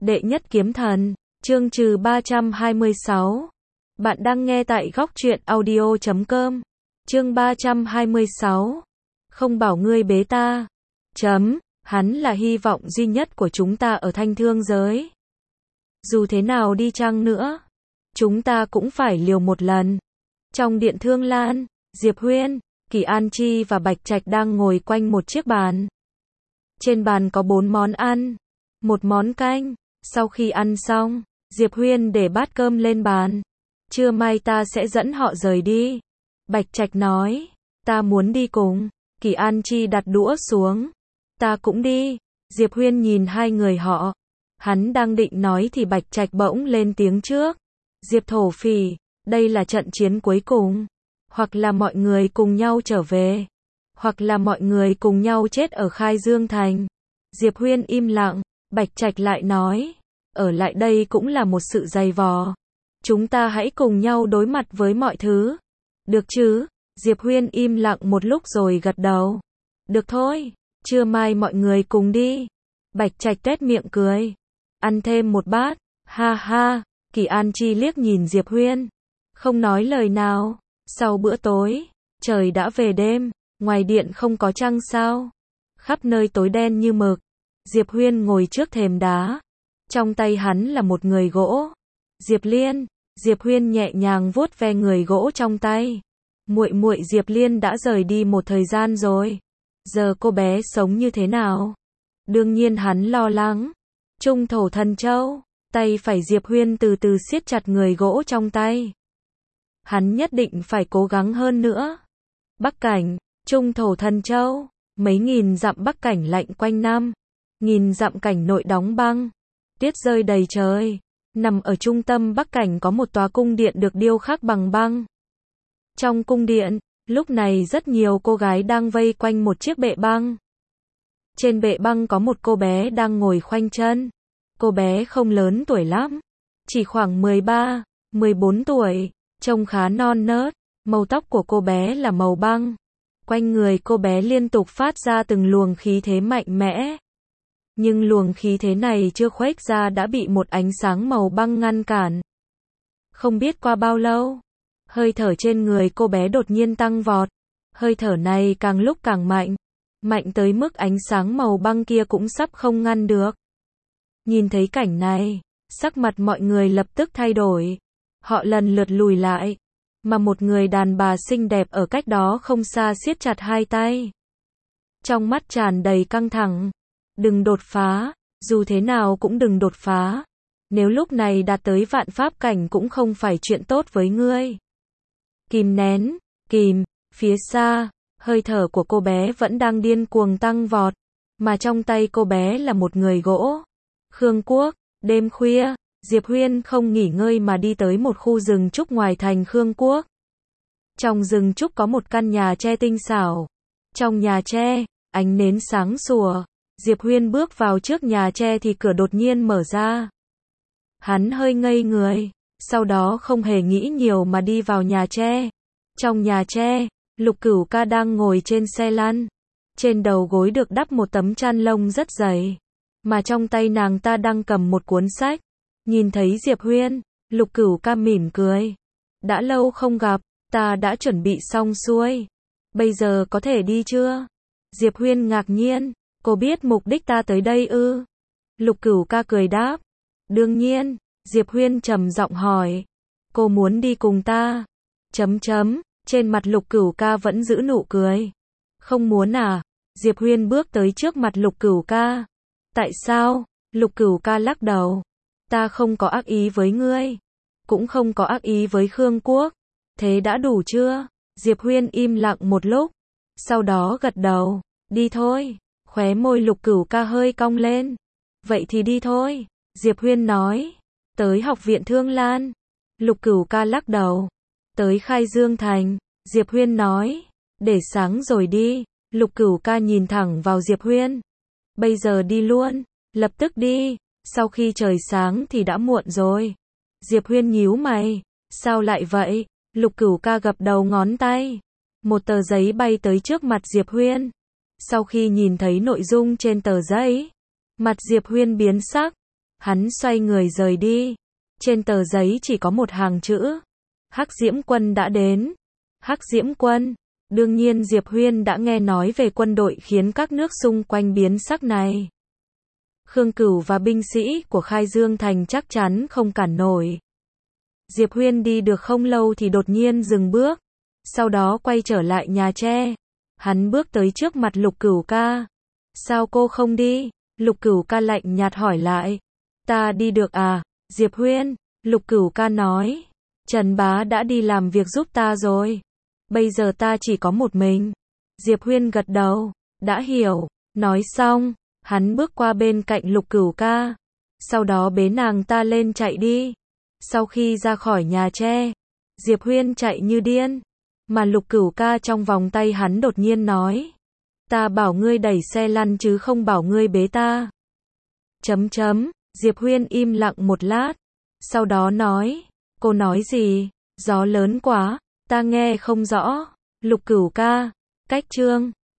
Đệ nhất kiếm thần, chương trừ 326. Bạn đang nghe tại góc truyện audio.com. Chương 326. Không bảo ngươi bế ta. Hắn là hy vọng duy nhất của chúng ta ở thanh thương giới. Dù thế nào đi chăng nữa, chúng ta cũng phải liều một lần. Trong điện Thương Lan, Diệp Huyên, Kỳ An Chi và Bạch Trạch đang ngồi quanh một chiếc bàn. Trên bàn có 4 món ăn, một món canh. Sau khi ăn xong, Diệp Huyên để bát cơm lên bàn. Trưa mai ta sẽ dẫn họ rời đi. Bạch Trạch nói, ta muốn đi cùng. Kỳ An Chi đặt đũa xuống. Ta cũng đi. Diệp Huyên nhìn hai người họ. Hắn đang định nói thì Bạch Trạch bỗng lên tiếng trước. Diệp thổ phỉ, đây là trận chiến cuối cùng. Hoặc là mọi người cùng nhau trở về. Hoặc là mọi người cùng nhau chết ở Khai Dương Thành. Diệp Huyên im lặng. Bạch Trạch lại nói, ở lại đây cũng là một sự dày vò. Chúng ta hãy cùng nhau đối mặt với mọi thứ. Được chứ? Diệp Huyên im lặng một lúc rồi gật đầu. Được thôi, trưa mai mọi người cùng đi. Bạch Trạch tuét miệng cười. Ăn thêm một bát, ha ha. Kỳ An Chi liếc nhìn Diệp Huyên, không nói lời nào. Sau bữa tối, trời đã về đêm, ngoài điện không có trăng sao. Khắp nơi tối đen như mực. Diệp Huyên ngồi trước thềm đá. Trong tay hắn là một người gỗ. Diệp Liên. Diệp Huyên nhẹ nhàng vuốt ve người gỗ trong tay. Muội muội Diệp Liên đã rời đi một thời gian rồi. Giờ cô bé sống như thế nào? Đương nhiên hắn lo lắng. Trung thổ thần châu. Tay phải Diệp Huyên từ từ siết chặt người gỗ trong tay. Hắn nhất định phải cố gắng hơn nữa. Bắc cảnh, Trung thổ thần châu. Mấy nghìn dặm bắc cảnh lạnh quanh năm. Nghìn dặm cảnh nội đóng băng. Tuyết rơi đầy trời. Nằm ở trung tâm bắc cảnh có một tòa cung điện được điêu khắc bằng băng. Trong cung điện, lúc này rất nhiều cô gái đang vây quanh một chiếc bệ băng. Trên bệ băng có một cô bé đang ngồi khoanh chân. Cô bé không lớn tuổi lắm. Chỉ khoảng 13, 14 tuổi. Trông khá non nớt. Màu tóc của cô bé là màu băng. Quanh người cô bé liên tục phát ra từng luồng khí thế mạnh mẽ. Nhưng luồng khí thế này chưa khuếch ra đã bị một ánh sáng màu băng ngăn cản. Không biết qua bao lâu, hơi thở trên người cô bé đột nhiên tăng vọt. Hơi thở này càng lúc càng mạnh. Mạnh tới mức ánh sáng màu băng kia cũng sắp không ngăn được. Nhìn thấy cảnh này, sắc mặt mọi người lập tức thay đổi. Họ lần lượt lùi lại. Mà một người đàn bà xinh đẹp ở cách đó không xa siết chặt hai tay. Trong mắt tràn đầy căng thẳng. Đừng đột phá, dù thế nào cũng đừng đột phá. Nếu lúc này đạt tới vạn pháp cảnh cũng không phải chuyện tốt với ngươi. Kìm nén, kìm, phía xa, hơi thở của cô bé vẫn đang điên cuồng tăng vọt. Mà trong tay cô bé là một người gỗ. Khương Quốc, đêm khuya, Diệp Huyên không nghỉ ngơi mà đi tới một khu rừng trúc ngoài thành Khương Quốc. Trong rừng trúc có một căn nhà tre tinh xảo. Trong nhà tre, ánh nến sáng sủa. Diệp Huyên bước vào trước nhà tre thì cửa đột nhiên mở ra. Hắn hơi ngây người, sau đó không hề nghĩ nhiều mà đi vào nhà tre. Trong nhà tre, Lục Cửu Ca đang ngồi trên xe lăn. Trên đầu gối được đắp một tấm chăn lông rất dày. Mà trong tay nàng ta đang cầm một cuốn sách. Nhìn thấy Diệp Huyên, Lục Cửu Ca mỉm cười. Đã lâu không gặp, ta đã chuẩn bị xong xuôi. Bây giờ có thể đi chưa? Diệp Huyên ngạc nhiên. Cô biết mục đích ta tới đây ư? Lục Cửu Ca cười đáp. Đương nhiên. Diệp Huyên trầm giọng hỏi. Cô muốn đi cùng ta? Trên mặt Lục Cửu Ca vẫn giữ nụ cười. Không muốn à? Diệp Huyên bước tới trước mặt Lục Cửu Ca. Tại sao? Lục Cửu Ca lắc đầu. Ta không có ác ý với ngươi. Cũng không có ác ý với Khương Quốc. Thế đã đủ chưa? Diệp Huyên im lặng một lúc. Sau đó gật đầu. Đi thôi. Khóe môi Lục Cửu Ca hơi cong lên. Vậy thì đi thôi. Diệp Huyên nói. Tới học viện Thương Lan. Lục Cửu Ca lắc đầu. Tới Khai Dương Thành. Diệp Huyên nói. Để sáng rồi đi. Lục Cửu Ca nhìn thẳng vào Diệp Huyên. Bây giờ đi luôn. Lập tức đi. Sau khi trời sáng thì đã muộn rồi. Diệp Huyên nhíu mày. Sao lại vậy? Lục Cửu Ca gập đầu ngón tay. Một tờ giấy bay tới trước mặt Diệp Huyên. Sau khi nhìn thấy nội dung trên tờ giấy, mặt Diệp Huyên biến sắc. Hắn xoay người rời đi. Trên tờ giấy chỉ có một hàng chữ. Hắc Diễm Quân đã đến. Hắc Diễm Quân. Đương nhiên Diệp Huyên đã nghe nói về quân đội khiến các nước xung quanh biến sắc này. Khương Cửu và binh sĩ của Khai Dương Thành chắc chắn không cản nổi. Diệp Huyên đi được không lâu thì đột nhiên dừng bước. Sau đó quay trở lại nhà tre. Hắn bước tới trước mặt Lục Cửu ca. Sao cô không đi? Lục Cửu ca lạnh nhạt hỏi lại. Ta đi được à? Diệp Huyên. Lục Cửu ca nói. Trần Bá đã đi làm việc giúp ta rồi. Bây giờ ta chỉ có một mình. Diệp Huyên gật đầu. Đã hiểu. Nói xong, hắn bước qua bên cạnh Lục Cửu ca. Sau đó bế nàng ta lên chạy đi. Sau khi ra khỏi nhà tre, Diệp Huyên chạy như điên. Mà Lục Cửu ca trong vòng tay hắn đột nhiên nói. Ta bảo ngươi đẩy xe lăn chứ không bảo ngươi bế ta. Diệp Huyên im lặng một lát. Sau đó nói. Cô nói gì? Gió lớn quá, ta nghe không rõ. Lục Cửu ca. Cách chương